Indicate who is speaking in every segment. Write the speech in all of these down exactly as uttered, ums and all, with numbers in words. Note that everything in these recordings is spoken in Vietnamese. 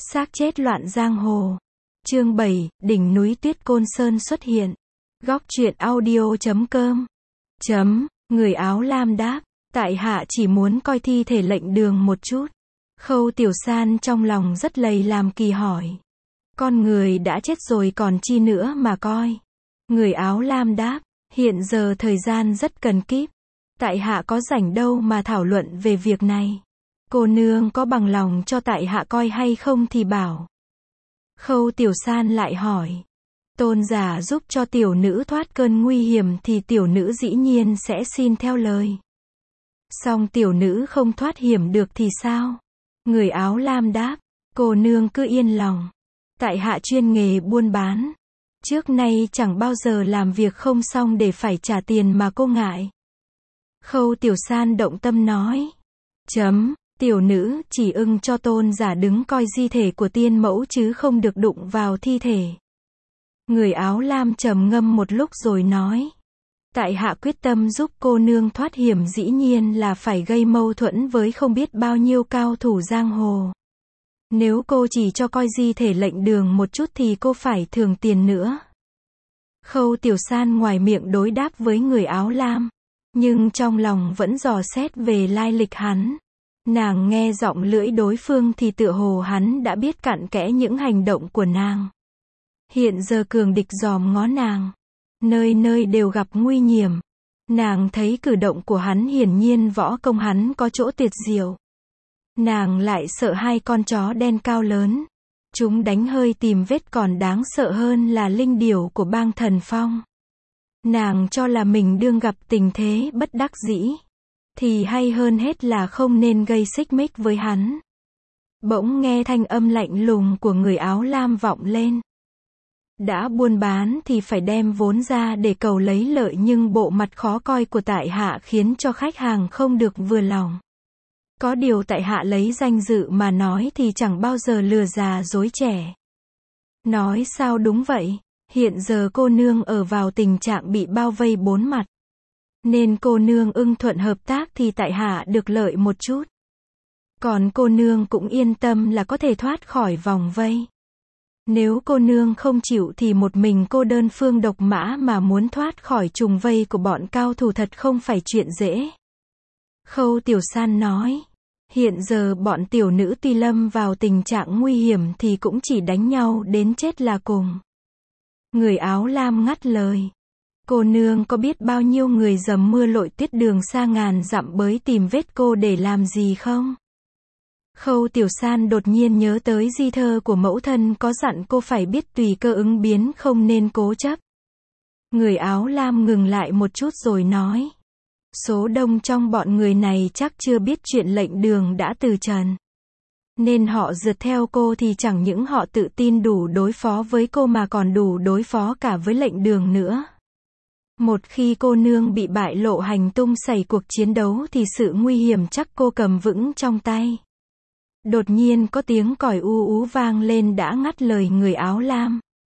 Speaker 1: Xác chết loạn giang hồ. Chương bảy, đỉnh núi Tuyết Côn Sơn xuất hiện. Góc truyện audio chấm com. Chấm, người áo lam đáp, tại hạ chỉ muốn coi thi thể lệnh đường một chút. Khâu Tiểu San trong lòng rất lầy làm kỳ hỏi. Con người đã chết rồi còn chi nữa mà coi. Người áo lam đáp, hiện giờ thời gian rất cần kíp. Tại hạ có rảnh đâu mà thảo luận về việc này. Cô nương có bằng lòng cho tại hạ coi hay không thì bảo. Khâu Tiểu San lại hỏi. Tôn giả giúp cho tiểu nữ thoát cơn nguy hiểm thì tiểu nữ dĩ nhiên sẽ xin theo lời. Song tiểu nữ không thoát hiểm được thì sao? Người áo lam đáp, cô nương cứ yên lòng. Tại hạ chuyên nghề buôn bán. Trước nay chẳng bao giờ làm việc không xong để phải trả tiền mà cô ngại. Khâu Tiểu San động tâm nói. Chấm, tiểu nữ chỉ ưng cho tôn giả đứng coi di thể của tiên mẫu chứ không được đụng vào thi thể. Người áo lam trầm ngâm một lúc rồi nói. Tại hạ quyết tâm giúp cô nương thoát hiểm dĩ nhiên là phải gây mâu thuẫn với không biết bao nhiêu cao thủ giang hồ. Nếu cô chỉ cho coi di thể lệnh đường một chút thì cô phải thưởng tiền nữa. Khâu Tiểu San ngoài miệng đối đáp với người áo lam, nhưng trong lòng vẫn dò xét về lai lịch hắn. Nàng nghe giọng lưỡi đối phương thì tựa hồ hắn đã biết cặn kẽ những hành động của nàng. Hiện giờ cường địch dòm ngó nàng. Nơi nơi đều gặp nguy hiểm. Nàng thấy cử động của hắn hiển nhiên võ công hắn có chỗ tuyệt diệu. Nàng lại sợ hai con chó đen cao lớn. Chúng đánh hơi tìm vết còn đáng sợ hơn là linh điểu của bang Thần Phong. Nàng cho là mình đương gặp tình thế bất đắc dĩ. Thì hay hơn hết là không nên gây xích mích với hắn. Bỗng nghe thanh âm lạnh lùng của người áo lam vọng lên. Đã buôn bán thì phải đem vốn ra để cầu lấy lợi, nhưng bộ mặt khó coi của tại hạ khiến cho khách hàng không được vừa lòng. Có điều tại hạ lấy danh dự mà nói thì chẳng bao giờ lừa già dối trẻ. Nói sao đúng vậy, hiện giờ cô nương ở vào tình trạng bị bao vây bốn mặt. Nên cô nương ưng thuận hợp tác thì tại hạ được lợi một chút. Còn cô nương cũng yên tâm là có thể thoát khỏi vòng vây. Nếu cô nương không chịu thì một mình cô đơn phương độc mã mà muốn thoát khỏi trùng vây của bọn cao thủ thật không phải chuyện dễ. Khâu Tiểu San nói. Hiện giờ bọn tiểu nữ tuy lâm vào tình trạng nguy hiểm thì cũng chỉ đánh nhau đến chết là cùng. Người áo lam ngắt lời. Cô nương có biết bao nhiêu người dầm mưa lội tuyết đường xa ngàn dặm bới tìm vết cô để làm gì không? Khâu Tiểu San đột nhiên nhớ tới di thơ của mẫu thân có dặn cô phải biết tùy cơ ứng biến, không nên cố chấp. Người áo lam ngừng lại một chút rồi nói. Số đông trong bọn người này chắc chưa biết chuyện lệnh đường đã từ trần. Nên họ rượt theo cô thì chẳng những họ tự tin đủ đối phó với cô mà còn đủ đối phó cả với lệnh đường nữa. Một khi cô nương bị bại lộ hành tung xảy cuộc chiến đấu thì sự nguy hiểm chắc cô cầm vững trong tay. Đột nhiên có tiếng còi u ú vang lên đã ngắt lời người áo lam.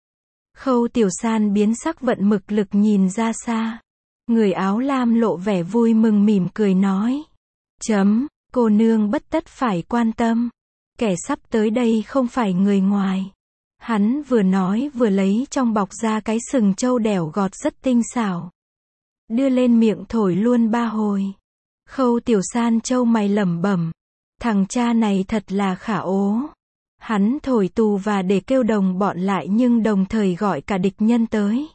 Speaker 1: Khâu Tiểu San biến sắc vận mực lực nhìn ra xa. Người áo lam lộ vẻ vui mừng mỉm cười nói. Chấm, cô nương bất tất phải quan tâm. Kẻ sắp tới đây không phải người ngoài. Hắn vừa nói vừa lấy trong bọc ra cái sừng trâu đẻo gọt rất tinh xảo. Đưa lên miệng thổi luôn ba hồi. Khâu Tiểu San trâu mày lẩm bẩm. Thằng cha này thật là khả ố. Hắn thổi tù và để kêu đồng bọn lại nhưng đồng thời gọi cả địch nhân tới.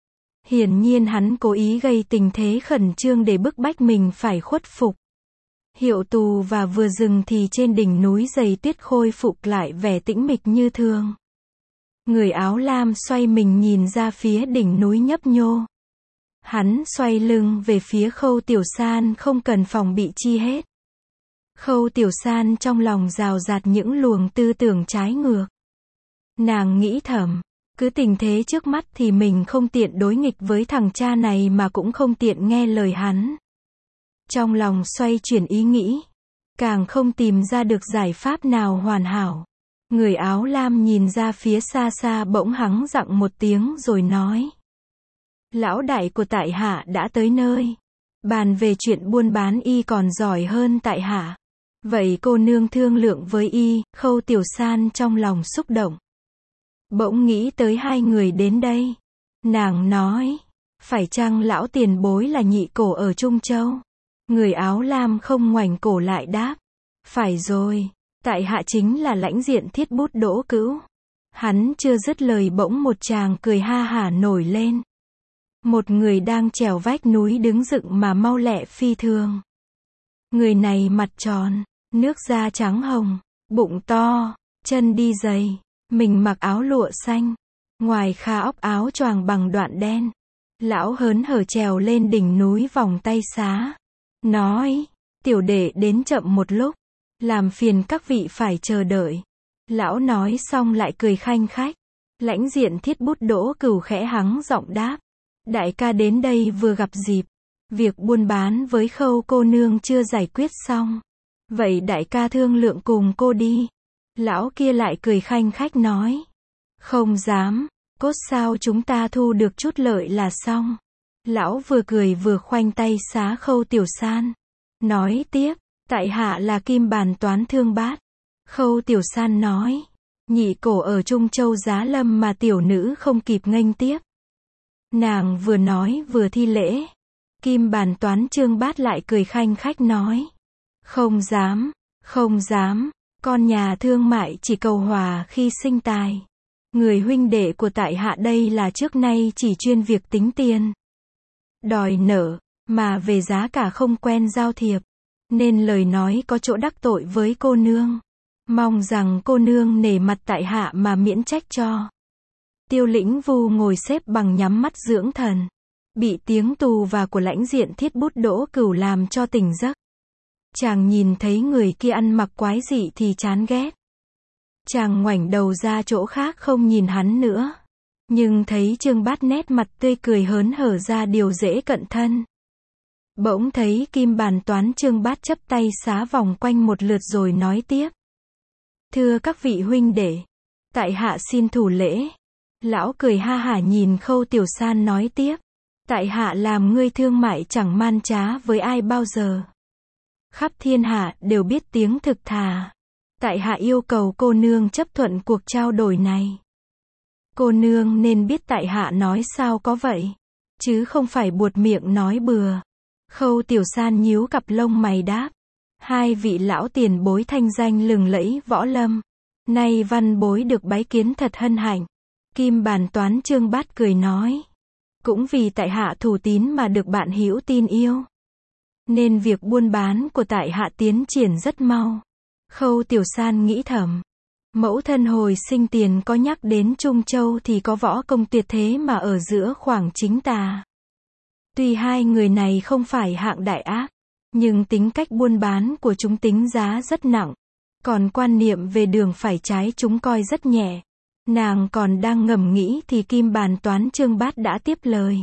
Speaker 1: Hiển nhiên hắn cố ý gây tình thế khẩn trương để bức bách mình phải khuất phục. Hiệu tù và vừa dừng thì trên đỉnh núi dày tuyết khôi phục lại vẻ tĩnh mịch như thường. Người áo lam xoay mình nhìn ra phía đỉnh núi nhấp nhô. Hắn xoay lưng về phía Khâu Tiểu San không cần phòng bị chi hết. Khâu Tiểu San trong lòng rào rạt những luồng tư tưởng trái ngược. Nàng nghĩ thầm, cứ tình thế trước mắt thì mình không tiện đối nghịch với thằng cha này mà cũng không tiện nghe lời hắn. Trong lòng xoay chuyển ý nghĩ, càng không tìm ra được giải pháp nào hoàn hảo. Người áo lam nhìn ra phía xa xa bỗng hắng giọng một tiếng rồi nói. Lão đại của tại hạ đã tới nơi. Bàn về chuyện buôn bán y còn giỏi hơn tại hạ. Vậy cô nương thương lượng với y, Khâu Tiểu San trong lòng xúc động. Bỗng nghĩ tới hai người đến đây. Nàng nói, phải chăng lão tiền bối là nhị cổ ở Trung Châu? Người áo lam không ngoảnh cổ lại đáp. Phải rồi, tại hạ chính là lãnh diện Thiết Bút Đỗ Cữu. Hắn chưa dứt lời bỗng một chàng cười ha hả nổi lên. Một người đang trèo vách núi đứng dựng mà mau lẹ phi thường. Người này mặt tròn, nước da trắng hồng, bụng to, chân đi giày, mình mặc áo lụa xanh, ngoài kha óc áo choàng bằng đoạn đen. Lão hớn hở trèo lên đỉnh núi vòng tay xá. Nói, tiểu đệ đến chậm một lúc, làm phiền các vị phải chờ đợi. Lão nói xong lại cười khanh khách. Lãnh diện Thiết Bút Đỗ Cửu khẽ hắng giọng đáp. Đại ca đến đây vừa gặp dịp. Việc buôn bán với Khâu cô nương chưa giải quyết xong. Vậy đại ca thương lượng cùng cô đi. Lão kia lại cười khanh khách nói. Không dám, cốt sao chúng ta thu được chút lợi là xong. Lão vừa cười vừa khoanh tay xá Khâu Tiểu San. Nói tiếp, tại hạ là Kim Bàn Toán Thương Bát. Khâu Tiểu San nói. Nhị cổ ở Trung Châu giá lâm mà tiểu nữ không kịp nghênh tiếp. Nàng vừa nói vừa thi lễ. Kim Bàn Toán Trương Bát lại cười khanh khách nói. Không dám, không dám, con nhà thương mại chỉ cầu hòa khi sinh tài. Người huynh đệ của tại hạ đây là trước nay chỉ chuyên việc tính tiền. Đòi nợ, mà về giá cả không quen giao thiệp. Nên lời nói có chỗ đắc tội với cô nương. Mong rằng cô nương nể mặt tại hạ mà miễn trách cho. Tiêu Lĩnh Vu ngồi xếp bằng nhắm mắt dưỡng thần. Bị tiếng tù và của lãnh diện Thiết Bút Đỗ Cửu làm cho tỉnh giấc. Chàng nhìn thấy người kia ăn mặc quái dị thì chán ghét. Chàng ngoảnh đầu ra chỗ khác không nhìn hắn nữa. Nhưng thấy Trương Bát nét mặt tươi cười hớn hở ra điều dễ cận thân. Bỗng thấy Kim Bàn Toán Trương Bát chắp tay xá vòng quanh một lượt rồi nói tiếp. Thưa các vị huynh đệ, tại hạ xin thủ lễ. Lão cười ha hả nhìn Khâu Tiểu San nói tiếp. Tại hạ làm ngươi thương mại chẳng man trá với ai bao giờ. Khắp thiên hạ đều biết tiếng thực thà. Tại hạ yêu cầu cô nương chấp thuận cuộc trao đổi này. Cô nương nên biết tại hạ nói sao có vậy, chứ không phải buột miệng nói bừa. Khâu Tiểu San nhíu cặp lông mày đáp. Hai vị lão tiền bối thanh danh lừng lẫy võ lâm. Nay văn bối được bái kiến thật hân hạnh. Kim Bàn Toán Trương Bát cười nói. Cũng vì tại hạ thủ tín mà được bạn hữu tin yêu. Nên việc buôn bán của tại hạ tiến triển rất mau. Khâu Tiểu San nghĩ thầm. Mẫu thân hồi sinh tiền có nhắc đến Trung Châu thì có võ công tuyệt thế mà ở giữa khoảng chính tà. Tuy hai người này không phải hạng đại ác, nhưng tính cách buôn bán của chúng tính giá rất nặng. Còn quan niệm về đường phải trái chúng coi rất nhẹ. Nàng còn đang ngầm nghĩ thì Kim Bàn Toán Trương Bát đã tiếp lời.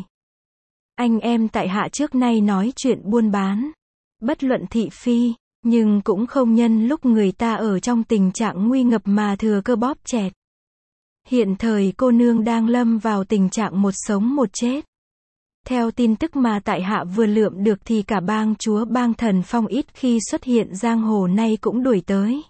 Speaker 1: Anh em tại hạ trước nay nói chuyện buôn bán. Bất luận thị phi, nhưng cũng không nhân lúc người ta ở trong tình trạng nguy ngập mà thừa cơ bóp chẹt. Hiện thời cô nương đang lâm vào tình trạng một sống một chết. Theo tin tức mà tại hạ vừa lượm được thì cả bang chúa bang Thần Phong ít khi xuất hiện giang hồ nay cũng đuổi tới.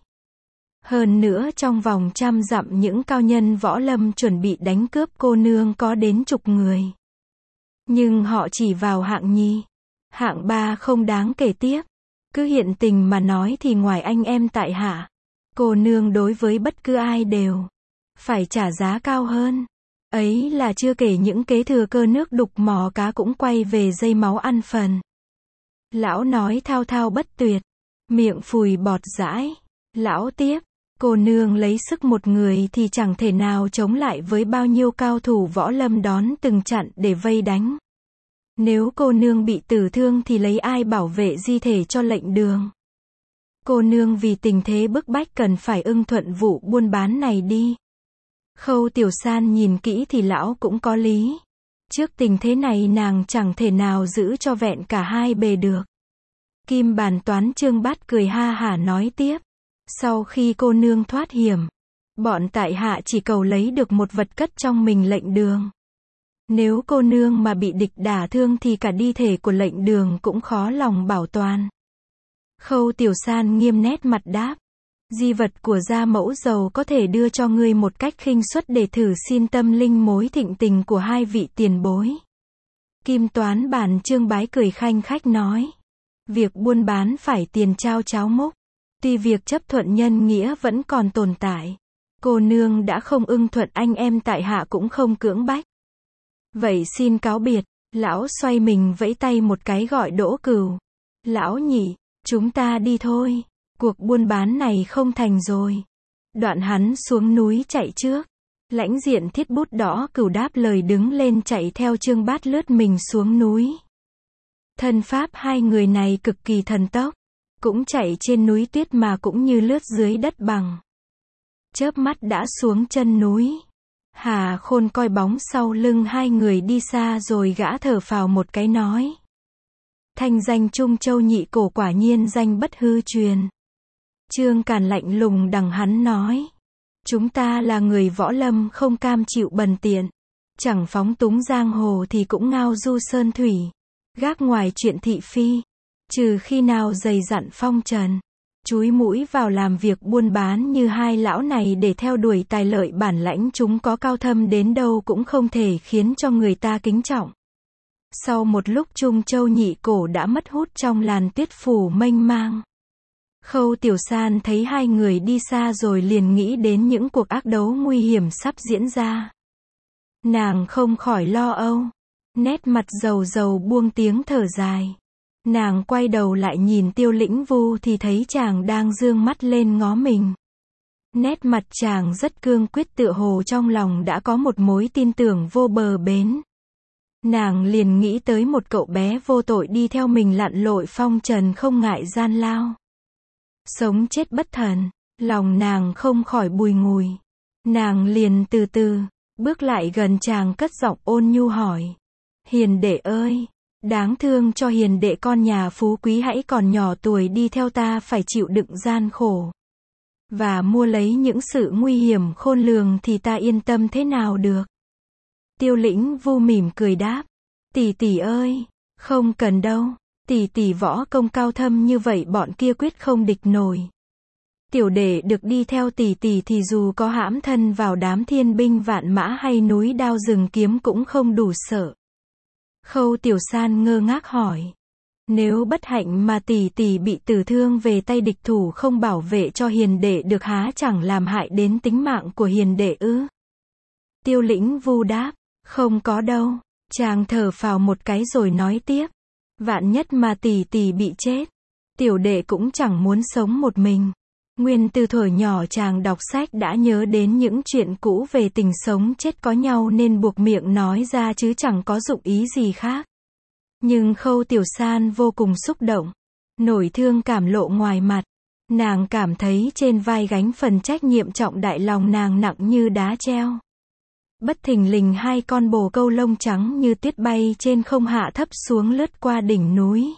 Speaker 1: Hơn nữa trong vòng trăm dặm những cao nhân võ lâm chuẩn bị đánh cướp cô nương có đến chục người. Nhưng họ chỉ vào hạng nhì. Hạng ba không đáng kể tiếp. Cứ hiện tình mà nói thì ngoài anh em tại hạ, cô nương đối với bất cứ ai đều phải trả giá cao hơn. Ấy là chưa kể những kế thừa cơ nước đục mò cá cũng quay về dây máu ăn phần. Lão nói thao thao bất tuyệt, miệng phùi bọt dãi. Lão tiếp, cô nương lấy sức một người thì chẳng thể nào chống lại với bao nhiêu cao thủ võ lâm đón từng chặn để vây đánh. Nếu cô nương bị tử thương thì lấy ai bảo vệ di thể cho lệnh đường. Cô nương vì tình thế bức bách cần phải ưng thuận vụ buôn bán này đi. Khâu Tiểu San nhìn kỹ thì lão cũng có lý. Trước tình thế này nàng chẳng thể nào giữ cho vẹn cả hai bề được. Kim Bàn Toán Trương Bát cười ha hả nói tiếp. Sau khi cô nương thoát hiểm, bọn tại hạ chỉ cầu lấy được một vật cất trong mình lệnh đường. Nếu cô nương mà bị địch đả thương thì cả đi thể của lệnh đường cũng khó lòng bảo toàn. Khâu Tiểu San nghiêm nét mặt đáp. Di vật của gia mẫu giàu có thể đưa cho ngươi một cách khinh suất để thử xin tâm linh mối thịnh tình của hai vị tiền bối. Kim Toán Bản Trương Bái cười khanh khách nói. Việc buôn bán phải tiền trao cháo múc. Tuy việc chấp thuận nhân nghĩa vẫn còn tồn tại. Cô nương đã không ưng thuận anh em tại hạ cũng không cưỡng bách. Vậy xin cáo biệt. Lão xoay mình vẫy tay một cái gọi Đỗ Cửu. Lão nhị, chúng ta đi thôi. Cuộc buôn bán này không thành rồi. Đoạn hắn xuống núi chạy trước. Lãnh Diện Thiết Bút Đỏ Cửu đáp lời đứng lên chạy theo Trương Bát lướt mình xuống núi. Thân pháp hai người này cực kỳ thần tốc. Cũng chạy trên núi tuyết mà cũng như lướt dưới đất bằng. Chớp mắt đã xuống chân núi. Hà Khôn coi bóng sau lưng hai người đi xa rồi gã thở phào một cái nói. Thanh danh Trung Châu nhị cổ quả nhiên danh bất hư truyền. Trương Càn lạnh lùng đằng hắn nói. Chúng ta là người võ lâm không cam chịu bần tiện. Chẳng phóng túng giang hồ thì cũng ngao du sơn thủy. Gác ngoài chuyện thị phi. Trừ khi nào dày dặn phong trần. Chúi mũi vào làm việc buôn bán như hai lão này để theo đuổi tài lợi bản lãnh chúng có cao thâm đến đâu cũng không thể khiến cho người ta kính trọng. Sau một lúc Trung Châu nhị cổ đã mất hút trong làn tuyết phủ mênh mang. Khâu Tiểu San thấy hai người đi xa rồi liền nghĩ đến những cuộc ác đấu nguy hiểm sắp diễn ra. Nàng không khỏi lo âu. Nét mặt rầu rầu buông tiếng thở dài. Nàng quay đầu lại nhìn Tiêu Lĩnh Vu thì thấy chàng đang dương mắt lên ngó mình. Nét mặt chàng rất cương quyết tựa hồ trong lòng đã có một mối tin tưởng vô bờ bến. Nàng liền nghĩ tới một cậu bé vô tội đi theo mình lặn lội phong trần không ngại gian lao. Sống chết bất thần, lòng nàng không khỏi bùi ngùi. Nàng liền từ từ, bước lại gần chàng cất giọng ôn nhu hỏi. Hiền đệ ơi, đáng thương cho hiền đệ con nhà phú quý hãy còn nhỏ tuổi đi theo ta phải chịu đựng gian khổ. Và mua lấy những sự nguy hiểm khôn lường thì ta yên tâm thế nào được. Tiêu Lĩnh Vu mỉm cười đáp. Tỷ tỷ ơi, không cần đâu. Tỷ tỷ võ công cao thâm như vậy bọn kia quyết không địch nổi. Tiểu đệ được đi theo tỷ tỷ thì dù có hãm thân vào đám thiên binh vạn mã hay núi đao rừng kiếm cũng không đủ sợ. Khâu Tiểu San ngơ ngác hỏi. Nếu bất hạnh mà tỷ tỷ bị tử thương về tay địch thủ không bảo vệ cho hiền đệ được há chẳng làm hại đến tính mạng của hiền đệ ư? Tiêu Lĩnh Vu đáp. Không có đâu. Chàng thở phào một cái rồi nói tiếp. Vạn nhất mà tỷ tỷ bị chết. Tiểu đệ cũng chẳng muốn sống một mình. Nguyên từ thuở nhỏ chàng đọc sách đã nhớ đến những chuyện cũ về tình sống chết có nhau nên buộc miệng nói ra chứ chẳng có dụng ý gì khác. Nhưng Khâu Tiểu San vô cùng xúc động. Nổi thương cảm lộ ngoài mặt. Nàng cảm thấy trên vai gánh phần trách nhiệm trọng đại lòng nàng nặng như đá treo. Bất thình lình hai con bồ câu lông trắng như tuyết bay trên không hạ thấp xuống lướt qua đỉnh núi.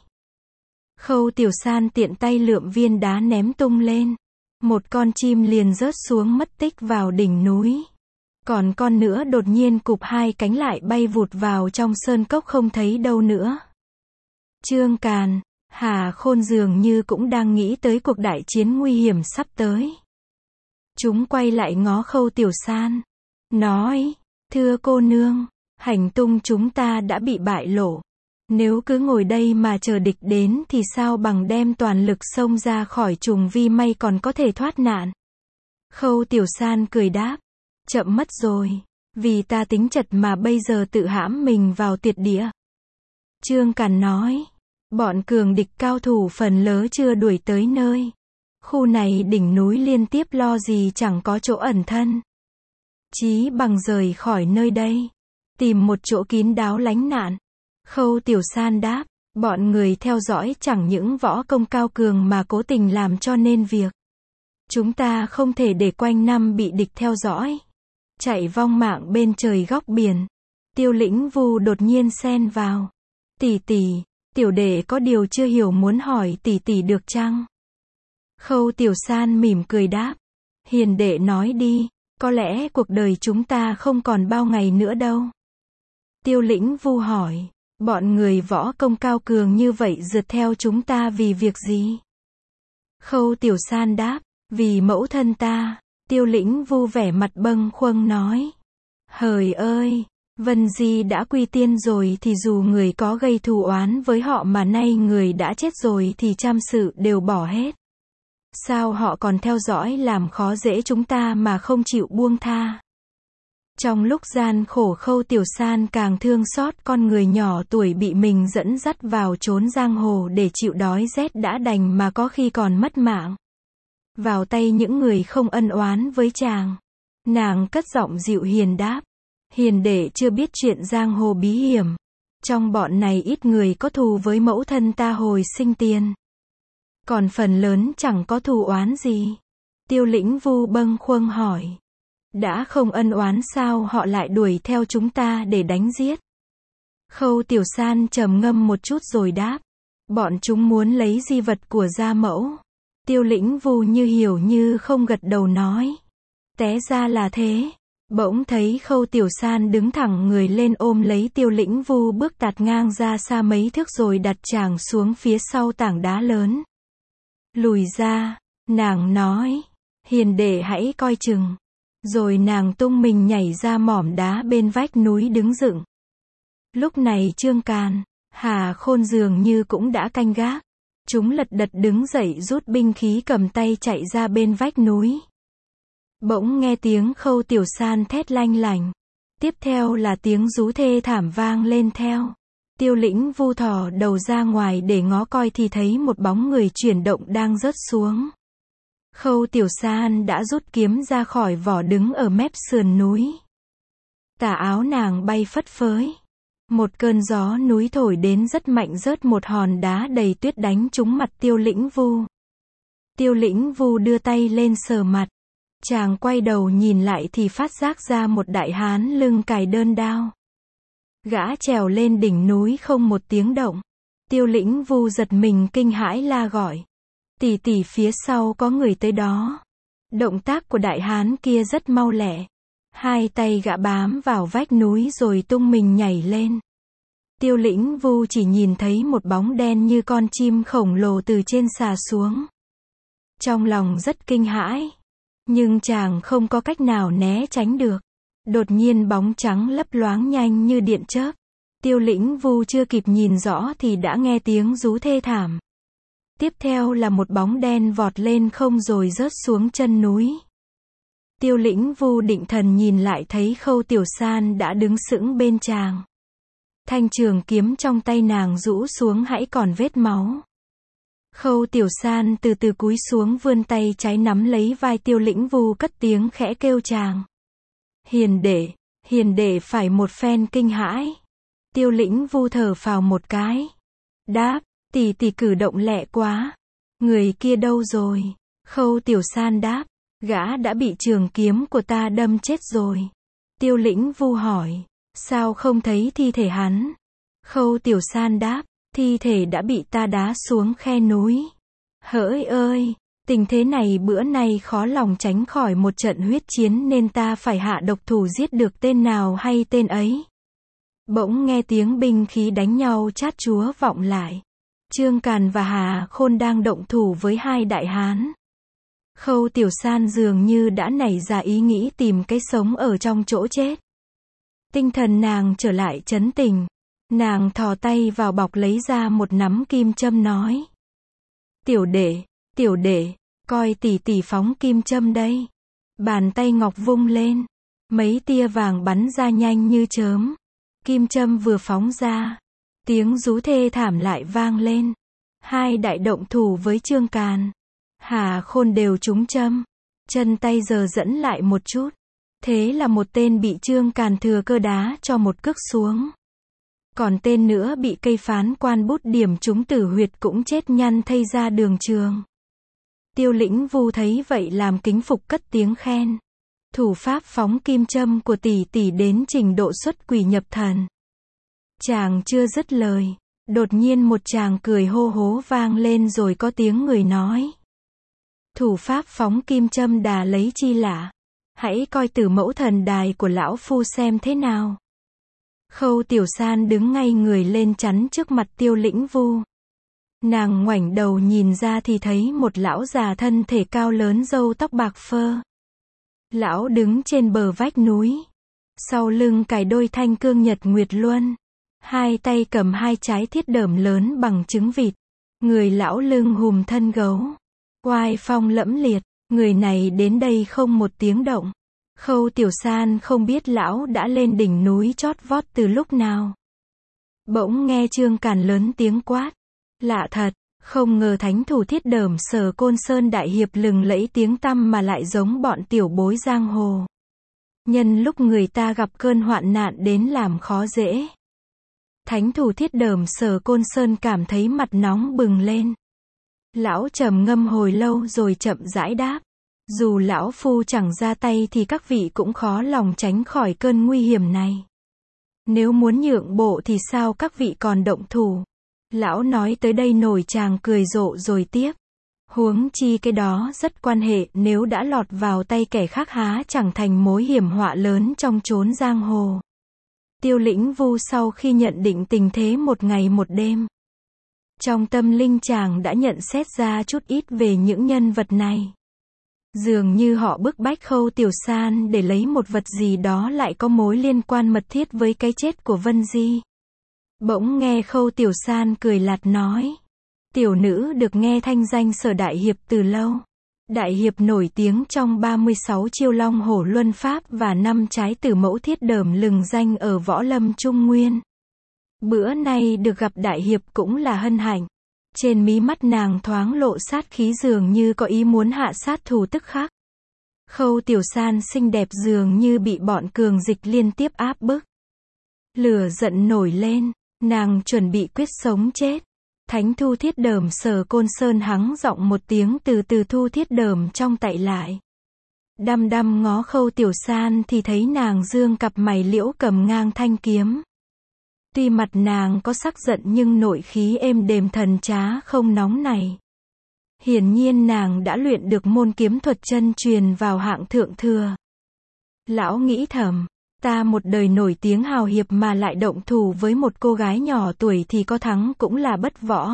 Speaker 1: Khâu Tiểu San tiện tay lượm viên đá ném tung lên. Một con chim liền rớt xuống mất tích vào đỉnh núi. Còn con nữa đột nhiên cụp hai cánh lại bay vụt vào trong sơn cốc không thấy đâu nữa. Trương Càn, Hà Khôn dường như cũng đang nghĩ tới cuộc đại chiến nguy hiểm sắp tới. Chúng quay lại ngó Khâu Tiểu San. Nói, thưa cô nương, hành tung chúng ta đã bị bại lộ. Nếu cứ ngồi đây mà chờ địch đến thì sao bằng đem toàn lực xông ra khỏi trùng vi may còn có thể thoát nạn. Khâu Tiểu San cười đáp. Chậm mất rồi. Vì ta tính chật mà bây giờ tự hãm mình vào tuyệt địa. Trương Càn nói. Bọn cường địch cao thủ phần lớn chưa đuổi tới nơi. Khu này đỉnh núi liên tiếp lo gì chẳng có chỗ ẩn thân. Chí bằng rời khỏi nơi đây. Tìm một chỗ kín đáo lánh nạn. Khâu Tiểu San đáp. Bọn người theo dõi chẳng những võ công cao cường mà cố tình làm cho nên việc. Chúng ta không thể để quanh năm bị địch theo dõi. Chạy vong mạng bên trời góc biển. Tiêu Lĩnh Vu đột nhiên xen vào. Tỷ tỷ, tiểu đệ có điều chưa hiểu muốn hỏi tỷ tỷ được chăng? Khâu Tiểu San mỉm cười đáp. Hiền đệ nói đi, có lẽ cuộc đời chúng ta không còn bao ngày nữa đâu. Tiêu Lĩnh Vu hỏi. Bọn người võ công cao cường như vậy rượt theo chúng ta vì việc gì? Khâu Tiểu San đáp, vì mẫu thân ta. Tiêu Lĩnh Vu vẻ mặt bâng khuâng nói. Hời ơi, Vân Di đã quy tiên rồi thì dù người có gây thù oán với họ mà nay người đã chết rồi thì trăm sự đều bỏ hết. Sao họ còn theo dõi làm khó dễ chúng ta mà không chịu buông tha? Trong lúc gian khổ, Khâu Tiểu San càng thương xót con người nhỏ tuổi bị mình dẫn dắt vào chốn giang hồ để chịu đói rét đã đành mà có khi còn mất mạng vào tay những người không ân oán với chàng. Nàng cất giọng dịu hiền đáp, hiền đệ chưa biết chuyện giang hồ bí hiểm. Trong bọn này ít người có thù với mẫu thân ta hồi sinh tiền. Còn phần lớn chẳng có thù oán gì. Tiêu Lĩnh Vu bâng khuâng hỏi. Đã không ân oán sao họ lại đuổi theo chúng ta để đánh giết? Khâu Tiểu San trầm ngâm một chút rồi đáp. Bọn chúng muốn lấy di vật của gia mẫu. Tiêu Lĩnh Vu như hiểu như không gật đầu nói. Té ra là thế. Bỗng thấy Khâu Tiểu San đứng thẳng người lên ôm lấy Tiêu Lĩnh Vu bước tạt ngang ra xa mấy thước rồi đặt chàng xuống phía sau tảng đá lớn. Lùi ra, nàng nói. Hiền đệ hãy coi chừng. Rồi nàng tung mình nhảy ra mỏm đá bên vách núi đứng dựng. Lúc này Trương Càn, Hà Khôn dường như cũng đã canh gác. Chúng lật đật đứng dậy rút binh khí cầm tay chạy ra bên vách núi. Bỗng nghe tiếng Khâu Tiểu San thét lanh lảnh. Tiếp theo là tiếng rú thê thảm vang lên theo. Tiêu Lĩnh Vu thò đầu ra ngoài để ngó coi thì thấy một bóng người chuyển động đang rớt xuống. Khâu Tiểu San đã rút kiếm ra khỏi vỏ đứng ở mép sườn núi. Tà áo nàng bay phất phới. Một cơn gió núi thổi đến rất mạnh rớt một hòn đá đầy tuyết đánh trúng mặt Tiêu Lĩnh Vu. Tiêu Lĩnh Vu đưa tay lên sờ mặt. Chàng quay đầu nhìn lại thì phát giác ra một đại hán lưng cài đơn đao. Gã trèo lên đỉnh núi không một tiếng động. Tiêu Lĩnh Vu giật mình kinh hãi la gọi. Tỷ tỷ, phía sau có người tới đó. Động tác của đại hán kia rất mau lẹ. Hai tay gã bám vào vách núi rồi tung mình nhảy lên. Tiêu Lĩnh Vu chỉ nhìn thấy một bóng đen như con chim khổng lồ từ trên xà xuống. Trong lòng rất kinh hãi. Nhưng chàng không có cách nào né tránh được. Đột nhiên bóng trắng lấp loáng nhanh như điện chớp. Tiêu Lĩnh Vu chưa kịp nhìn rõ thì đã nghe tiếng rú thê thảm. Tiếp theo là một bóng đen vọt lên không rồi rớt xuống chân núi. Tiêu Lĩnh Vu định thần nhìn lại thấy Khâu Tiểu San đã đứng sững bên chàng. Thanh trường kiếm trong tay nàng rũ xuống hãy còn vết máu. Khâu Tiểu San từ từ cúi xuống vươn tay trái nắm lấy vai Tiêu Lĩnh Vu cất tiếng khẽ kêu chàng. Hiền đệ, hiền đệ phải một phen kinh hãi. Tiêu Lĩnh Vu thở phào một cái. Đáp, tỷ tỷ cử động lẹ quá. Người kia đâu rồi? Khâu Tiểu San đáp, gã đã bị trường kiếm của ta đâm chết rồi. Tiêu Lĩnh Vu hỏi, sao không thấy thi thể hắn? Khâu Tiểu San đáp, thi thể đã bị ta đá xuống khe núi. Hỡi ơi, tình thế này bữa nay khó lòng tránh khỏi một trận huyết chiến nên ta phải hạ độc thủ giết được tên nào hay tên ấy. Bỗng nghe tiếng binh khí đánh nhau chát chúa vọng lại. Trương Càn và Hà Khôn đang động thủ với hai đại hán. Khâu Tiểu San dường như đã nảy ra ý nghĩ tìm cái sống ở trong chỗ chết. Tinh thần nàng trở lại trấn tĩnh. Nàng thò tay vào bọc lấy ra một nắm kim châm nói. Tiểu đệ, tiểu đệ, coi tỷ tỷ phóng kim châm đây. Bàn tay ngọc vung lên. Mấy tia vàng bắn ra nhanh như chớm. Kim châm vừa phóng ra. Tiếng rú thê thảm lại vang lên. Hai đại động thủ với Trương Càn. Hà Khôn đều trúng châm. Chân tay giờ dẫn lại một chút. Thế là một tên bị Trương Càn thừa cơ đá cho một cước xuống. Còn tên nữa bị cây phán quan bút điểm trúng tử huyệt cũng chết nhăn thây ra đường trường. Tiêu Lĩnh Vu thấy vậy làm kính phục cất tiếng khen. Thủ pháp phóng kim châm của tỷ tỷ đến trình độ xuất quỷ nhập thần. Chàng chưa dứt lời. Đột nhiên một chàng cười hô hố vang lên rồi có tiếng người nói. Thủ pháp phóng kim châm đà lấy chi lạ. Hãy coi Tử Mẫu Thần Đài của lão phu xem thế nào. Khâu Tiểu San đứng ngay người lên chắn trước mặt Tiêu Lĩnh Vu. Nàng ngoảnh đầu nhìn ra thì thấy một lão già thân thể cao lớn râu tóc bạc phơ. Lão đứng trên bờ vách núi. Sau lưng cài đôi thanh cương nhật nguyệt luân. Hai tay cầm hai trái thiết đởm lớn bằng trứng vịt. Người lão lưng hùm thân gấu. Oai phong lẫm liệt. Người này đến đây không một tiếng động. Khâu Tiểu San không biết lão đã lên đỉnh núi chót vót từ lúc nào. Bỗng nghe Trương Càn lớn tiếng quát. Lạ thật, không ngờ thánh thủ thiết đởm Sở Côn Sơn đại hiệp lừng lẫy tiếng tăm mà lại giống bọn tiểu bối giang hồ. Nhân lúc người ta gặp cơn hoạn nạn đến làm khó dễ. Thánh thủ thiết đởm Sở Côn Sơn cảm thấy mặt nóng bừng lên. Lão trầm ngâm hồi lâu rồi chậm rãi đáp. Dù lão phu chẳng ra tay thì các vị cũng khó lòng tránh khỏi cơn nguy hiểm này. Nếu muốn nhượng bộ thì sao các vị còn động thủ? Lão nói tới đây nổi tràng cười rộ rồi tiếp. Huống chi cái đó rất quan hệ, nếu đã lọt vào tay kẻ khác há chẳng thành mối hiểm họa lớn trong chốn giang hồ. Tiêu Lĩnh Vu sau khi nhận định tình thế một ngày một đêm. Trong tâm linh chàng đã nhận xét ra chút ít về những nhân vật này. Dường như họ bức bách Khâu Tiểu San để lấy một vật gì đó lại có mối liên quan mật thiết với cái chết của Vân Di. Bỗng nghe Khâu Tiểu San cười lạt nói. Tiểu nữ được nghe thanh danh Sở đại hiệp từ lâu. Đại hiệp nổi tiếng trong ba mươi sáu chiêu long hổ luân pháp và năm trái tử mẫu thiết đởm lừng danh ở võ lâm Trung Nguyên. Bữa nay được gặp đại hiệp cũng là hân hạnh. Trên mí mắt nàng thoáng lộ sát khí dường như có ý muốn hạ sát thủ tức khắc. Khâu Tiểu San xinh đẹp dường như bị bọn cường dịch liên tiếp áp bức. Lửa giận nổi lên, nàng chuẩn bị quyết sống chết. Thánh thu thiết đởm Sở Côn Sơn hắng giọng một tiếng từ từ thu thiết đởm trong tay lại. Đăm đăm ngó Khâu Tiểu San thì thấy nàng dương cặp mày liễu cầm ngang thanh kiếm. Tuy mặt nàng có sắc giận nhưng nội khí êm đềm thần trá không nóng này. Hiển nhiên nàng đã luyện được môn kiếm thuật chân truyền vào hạng thượng thừa. Lão nghĩ thầm, ta một đời nổi tiếng hào hiệp mà lại động thủ với một cô gái nhỏ tuổi thì có thắng cũng là bất võ.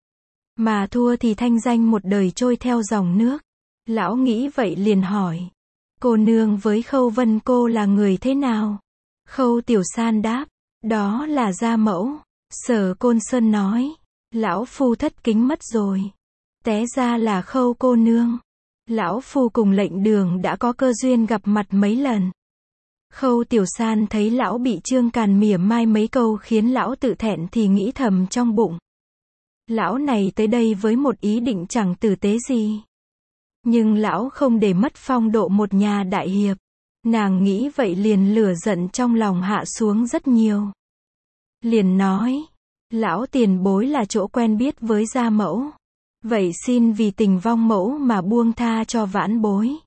Speaker 1: Mà thua thì thanh danh một đời trôi theo dòng nước. Lão nghĩ vậy liền hỏi. Cô nương với Khâu Vân cô là người thế nào? Khâu Tiểu San đáp. Đó là gia mẫu. Sở Côn Sơn nói. Lão phu thất kính mất rồi. Té ra là Khâu cô nương. Lão phu cùng lệnh đường đã có cơ duyên gặp mặt mấy lần. Khâu Tiểu San thấy lão bị Trương Càn mỉa mai mấy câu khiến lão tự thẹn thì nghĩ thầm trong bụng. Lão này tới đây với một ý định chẳng tử tế gì. Nhưng lão không để mất phong độ một nhà đại hiệp. Nàng nghĩ vậy liền lửa giận trong lòng hạ xuống rất nhiều. Liền nói, lão tiền bối là chỗ quen biết với gia mẫu. Vậy xin vì tình vong mẫu mà buông tha cho vãn bối.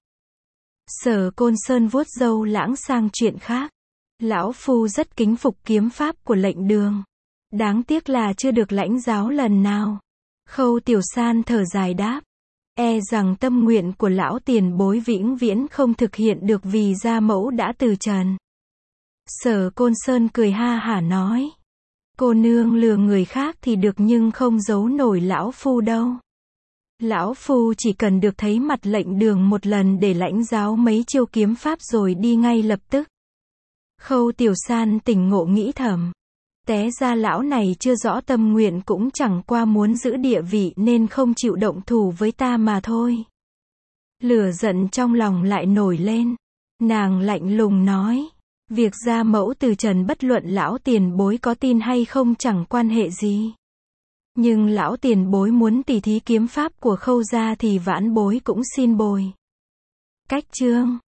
Speaker 1: Sở Côn Sơn vuốt râu lãng sang chuyện khác. Lão phu rất kính phục kiếm pháp của lệnh đường. Đáng tiếc là chưa được lãnh giáo lần nào. Khâu Tiểu San thở dài đáp. E rằng tâm nguyện của lão tiền bối vĩnh viễn không thực hiện được vì gia mẫu đã từ trần. Sở Côn Sơn cười ha hả nói. Cô nương lừa người khác thì được nhưng không giấu nổi lão phu đâu. Lão phu chỉ cần được thấy mặt lệnh đường một lần để lãnh giáo mấy chiêu kiếm pháp rồi đi ngay lập tức. Khâu Tiểu San tỉnh ngộ nghĩ thầm. Té ra lão này chưa rõ tâm nguyện cũng chẳng qua muốn giữ địa vị nên không chịu động thủ với ta mà thôi. Lửa giận trong lòng lại nổi lên. Nàng lạnh lùng nói. Việc gia mẫu từ trần bất luận lão tiền bối có tin hay không chẳng quan hệ gì. Nhưng lão tiền bối muốn tỉ thí kiếm pháp của Khâu gia thì vãn bối cũng xin bồi. Cách chương